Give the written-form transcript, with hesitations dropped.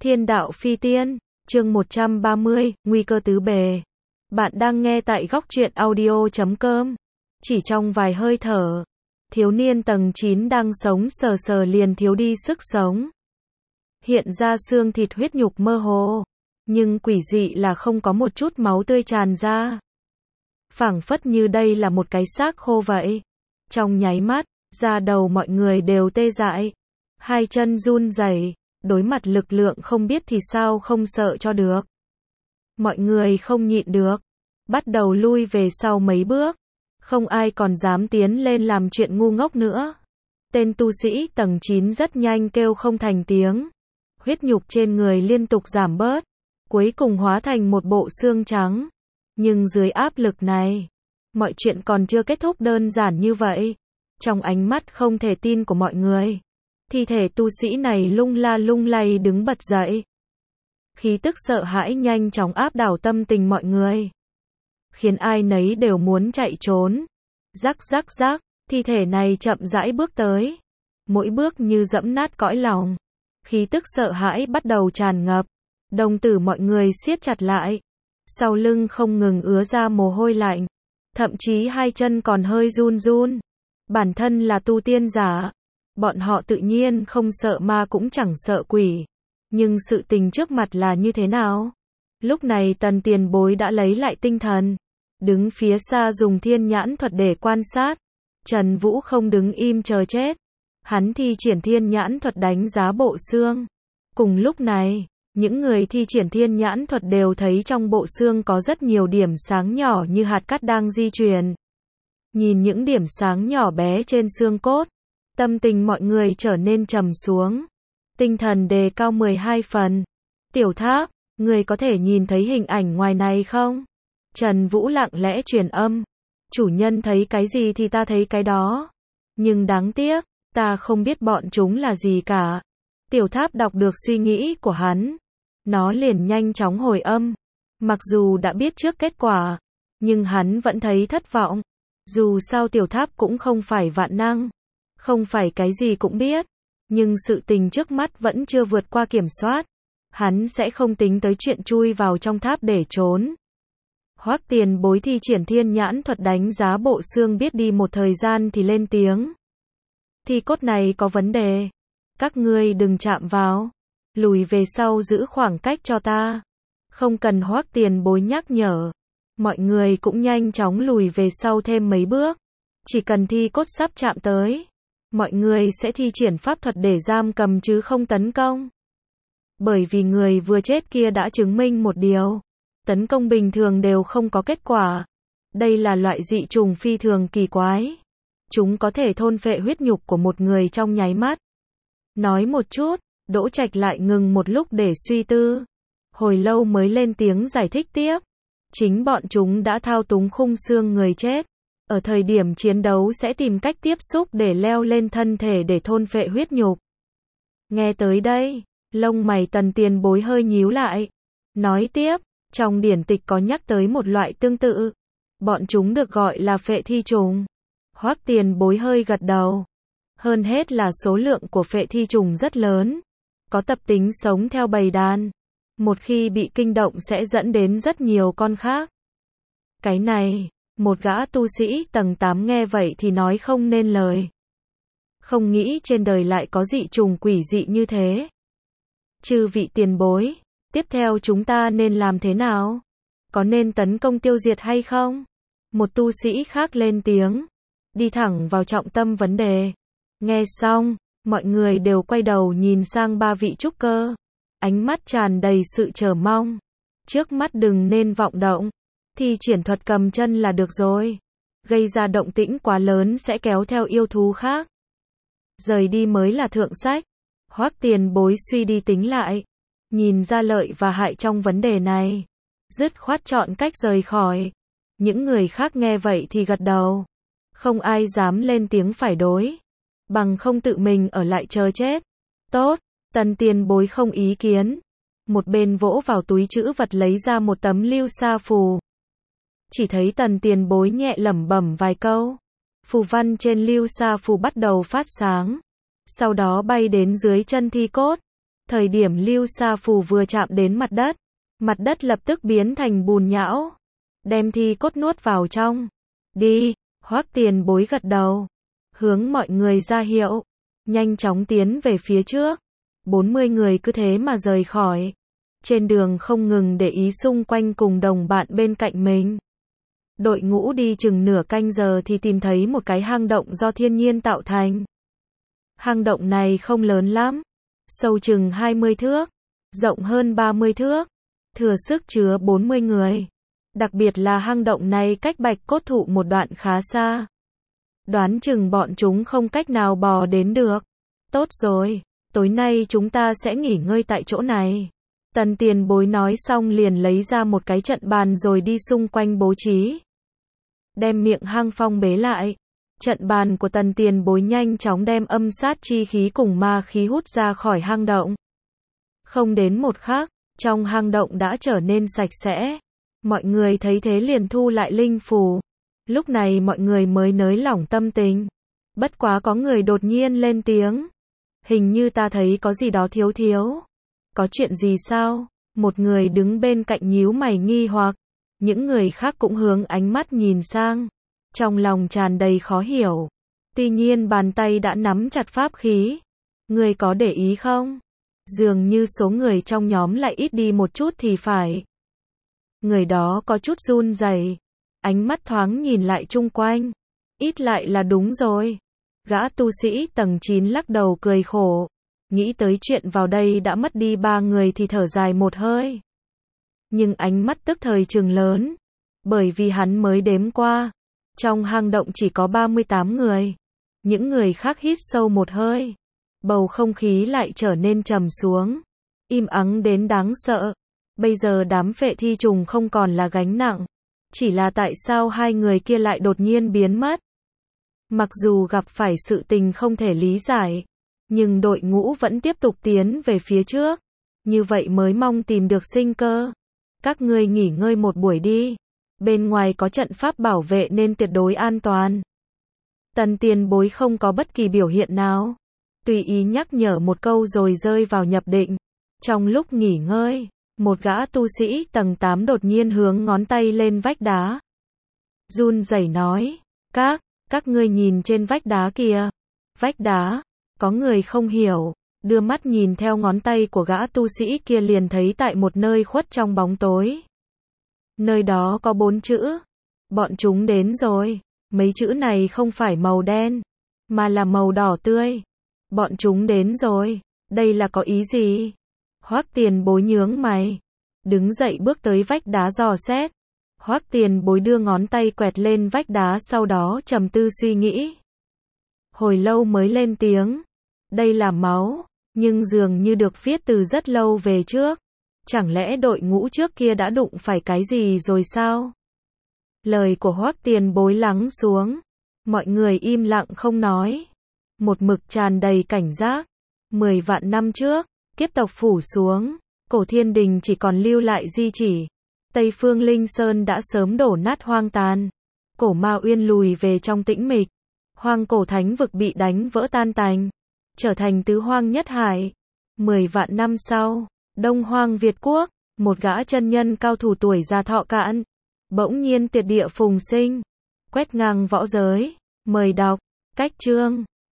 Thiên đạo phi tiên, chương 130, nguy cơ tứ bề. Bạn đang nghe tại góc truyện audio.com. Chỉ trong vài hơi thở, thiếu niên tầng 9 đang sống sờ sờ liền thiếu đi sức sống. Hiện ra xương thịt huyết nhục mơ hồ, nhưng quỷ dị là không có một chút máu tươi tràn ra. Phảng phất như đây là một cái xác khô vậy. Trong nháy mắt, da đầu mọi người đều tê dại, hai chân run rẩy, đối mặt lực lượng không biết thì sao không sợ cho được. Mọi người không nhịn được, bắt đầu lui về sau mấy bước, không ai còn dám tiến lên làm chuyện ngu ngốc nữa. Tên tu sĩ tầng 9 rất nhanh kêu không thành tiếng, huyết nhục trên người liên tục giảm bớt, cuối cùng hóa thành một bộ xương trắng. Nhưng dưới áp lực này, mọi chuyện còn chưa kết thúc đơn giản như vậy. Trong ánh mắt không thể tin của mọi người, thi thể tu sĩ này lung la lung lay đứng bật dậy. Khí tức sợ hãi nhanh chóng áp đảo tâm tình mọi người, khiến ai nấy đều muốn chạy trốn. Rắc rắc rắc, thi thể này chậm rãi bước tới, mỗi bước như dẫm nát cõi lòng. Khí tức sợ hãi bắt đầu tràn ngập, đồng tử mọi người siết chặt lại, sau lưng không ngừng ứa ra mồ hôi lạnh, thậm chí hai chân còn hơi run run. Bản thân là tu tiên giả, bọn họ tự nhiên không sợ ma cũng chẳng sợ quỷ. Nhưng sự tình trước mặt là như thế nào? Lúc này Tần Tiền Bối đã lấy lại tinh thần, đứng phía xa dùng thiên nhãn thuật để quan sát. Trần Vũ không đứng im chờ chết, hắn thi triển thiên nhãn thuật đánh giá bộ xương. Cùng lúc này, những người thi triển thiên nhãn thuật đều thấy trong bộ xương có rất nhiều điểm sáng nhỏ như hạt cát đang di chuyển. Nhìn những điểm sáng nhỏ bé trên xương cốt, tâm tình mọi người trở nên trầm xuống, tinh thần đề cao 12 phần. Tiểu Tháp, người có thể nhìn thấy hình ảnh ngoài này không? Trần Vũ lặng lẽ truyền âm. Chủ nhân thấy cái gì thì ta thấy cái đó. Nhưng đáng tiếc, ta không biết bọn chúng là gì cả. Tiểu Tháp đọc được suy nghĩ của hắn, nó liền nhanh chóng hồi âm. Mặc dù đã biết trước kết quả, nhưng hắn vẫn thấy thất vọng. Dù sao Tiểu Tháp cũng không phải vạn năng, không phải cái gì cũng biết, nhưng sự tình trước mắt vẫn chưa vượt qua kiểm soát. Hắn sẽ không tính tới chuyện chui vào trong tháp để trốn. Hoắc Tiền Bối thi triển thiên nhãn thuật đánh giá bộ xương biết đi một thời gian thì lên tiếng. Thi cốt này có vấn đề. Các ngươi đừng chạm vào. Lùi về sau giữ khoảng cách cho ta. Không cần Hoắc Tiền Bối nhắc nhở, mọi người cũng nhanh chóng lùi về sau thêm mấy bước. Chỉ cần thi cốt sắp chạm tới, mọi người sẽ thi triển pháp thuật để giam cầm chứ không tấn công. Bởi vì người vừa chết kia đã chứng minh một điều, tấn công bình thường đều không có kết quả. Đây là loại dị trùng phi thường kỳ quái. Chúng có thể thôn phệ huyết nhục của một người trong nháy mắt. Nói một chút, Đỗ Trạch lại ngừng một lúc để suy tư. Hồi lâu mới lên tiếng giải thích tiếp. Chính bọn chúng đã thao túng khung xương người chết. Ở thời điểm chiến đấu sẽ tìm cách tiếp xúc để leo lên thân thể để thôn phệ huyết nhục. Nghe tới đây, lông mày Tần Tiền Bối hơi nhíu lại. Nói tiếp, trong điển tịch có nhắc tới một loại tương tự. Bọn chúng được gọi là phệ thi trùng. Hoắc Tiền Bối hơi gật đầu. Hơn hết là số lượng của phệ thi trùng rất lớn. Có tập tính sống theo bầy đàn. Một khi bị kinh động sẽ dẫn đến rất nhiều con khác. Cái này, một gã tu sĩ tầng 8 nghe vậy thì nói không nên lời. Không nghĩ trên đời lại có dị trùng quỷ dị như thế. Chư vị tiền bối, tiếp theo chúng ta nên làm thế nào? Có nên tấn công tiêu diệt hay không? Một tu sĩ khác lên tiếng, đi thẳng vào trọng tâm vấn đề. Nghe xong, mọi người đều quay đầu nhìn sang ba vị trúc cơ, ánh mắt tràn đầy sự chờ mong. Trước mắt đừng nên vọng động, thi triển thuật cầm chân là được rồi. Gây ra động tĩnh quá lớn sẽ kéo theo yêu thú khác. Rời đi mới là thượng sách. Hoắc Tiền Bối suy đi tính lại, nhìn ra lợi và hại trong vấn đề này, dứt khoát chọn cách rời khỏi. Những người khác nghe vậy thì gật đầu. Không ai dám lên tiếng phải đối, bằng không tự mình ở lại chờ chết. Tốt, Tần Tiền Bối không ý kiến. Một bên vỗ vào túi trữ vật lấy ra một tấm lưu sa phù. Chỉ thấy Tần Tiền Bối nhẹ lẩm bẩm vài câu. Phù văn trên lưu sa phù bắt đầu phát sáng. Sau đó bay đến dưới chân thi cốt. Thời điểm lưu sa phù vừa chạm đến mặt đất lập tức biến thành bùn nhão, đem thi cốt nuốt vào trong. Đi, Hoắc Tiền Bối gật đầu, hướng mọi người ra hiệu, nhanh chóng tiến về phía trước. 40 người cứ thế mà rời khỏi. Trên đường không ngừng để ý xung quanh cùng đồng bạn bên cạnh mình. Đội ngũ đi chừng nửa canh giờ thì tìm thấy một cái hang động do thiên nhiên tạo thành. Hang động này không lớn lắm, sâu chừng 20 thước, rộng hơn 30 thước, thừa sức chứa 40 người. Đặc biệt là hang động này cách Bạch Cốt Thụ một đoạn khá xa. Đoán chừng bọn chúng không cách nào bò đến được. Tốt rồi, tối nay chúng ta sẽ nghỉ ngơi tại chỗ này. Tần Tiền Bối nói xong liền lấy ra một cái trận bàn rồi đi xung quanh bố trí. Đem miệng hang phong bế lại. Trận bàn của Tần Tiền Bối nhanh chóng đem âm sát chi khí cùng ma khí hút ra khỏi hang động. Không đến một khắc, trong hang động đã trở nên sạch sẽ. Mọi người thấy thế liền thu lại linh phù. Lúc này mọi người mới nới lỏng tâm tình. Bất quá có người đột nhiên lên tiếng. Hình như ta thấy có gì đó thiếu thiếu. Có chuyện gì sao? Một người đứng bên cạnh nhíu mày nghi hoặc. Những người khác cũng hướng ánh mắt nhìn sang. Trong lòng tràn đầy khó hiểu. Tuy nhiên bàn tay đã nắm chặt pháp khí. Người có để ý không? Dường như số người trong nhóm lại ít đi một chút thì phải. Người đó có chút run rẩy, ánh mắt thoáng nhìn lại chung quanh. Ít lại là đúng rồi. Gã tu sĩ tầng 9 lắc đầu cười khổ. Nghĩ tới chuyện vào đây đã mất đi 3 người thì thở dài một hơi. Nhưng ánh mắt tức thời trừng lớn. Bởi vì hắn mới đếm qua. Trong hang động chỉ có 38 người. Những người khác hít sâu một hơi. Bầu không khí lại trở nên trầm xuống. Im ắng đến đáng sợ. Bây giờ đám phệ thi trùng không còn là gánh nặng. Chỉ là tại sao hai người kia lại đột nhiên biến mất. Mặc dù gặp phải sự tình không thể lý giải. Nhưng đội ngũ vẫn tiếp tục tiến về phía trước. Như vậy mới mong tìm được sinh cơ. Các ngươi nghỉ ngơi một buổi đi. Bên ngoài có trận pháp bảo vệ nên tuyệt đối an toàn. Tần Tiền Bối không có bất kỳ biểu hiện nào. Tùy ý nhắc nhở một câu rồi rơi vào nhập định. Trong lúc nghỉ ngơi, một gã tu sĩ tầng 8 đột nhiên hướng ngón tay lên vách đá. Run rẩy nói, các ngươi nhìn trên vách đá kìa. Vách đá, có người không hiểu, đưa mắt nhìn theo ngón tay của gã tu sĩ kia liền thấy tại một nơi khuất trong bóng tối. Nơi đó có 4 chữ. Bọn chúng đến rồi. Mấy chữ này không phải màu đen, mà là màu đỏ tươi. Bọn chúng đến rồi. Đây là có ý gì? Hoắc Tiền Bối nhướng mày. Đứng dậy bước tới vách đá dò xét. Hoắc Tiền Bối đưa ngón tay quẹt lên vách đá sau đó trầm tư suy nghĩ. Hồi lâu mới lên tiếng. Đây là máu, nhưng dường như được viết từ rất lâu về trước. Chẳng lẽ đội ngũ trước kia đã đụng phải cái gì rồi sao? Lời của Hoắc Tiền Bối lắng xuống. Mọi người im lặng không nói. Một mực tràn đầy cảnh giác. 10 vạn năm trước, kiếp tộc phủ xuống. Cổ Thiên Đình chỉ còn lưu lại di chỉ. Tây Phương Linh Sơn đã sớm đổ nát hoang tàn. Cổ Ma Uyên lùi về trong tĩnh mịch. Hoang cổ thánh vực bị đánh vỡ tan tành. Trở thành tứ hoang nhất hải. 10 vạn năm sau, Đông Hoang Việt Quốc, một gã chân nhân cao thủ tuổi già thọ cạn. Bỗng nhiên tuyệt địa phùng sinh. Quét ngang võ giới. Mời đọc. Cách chương.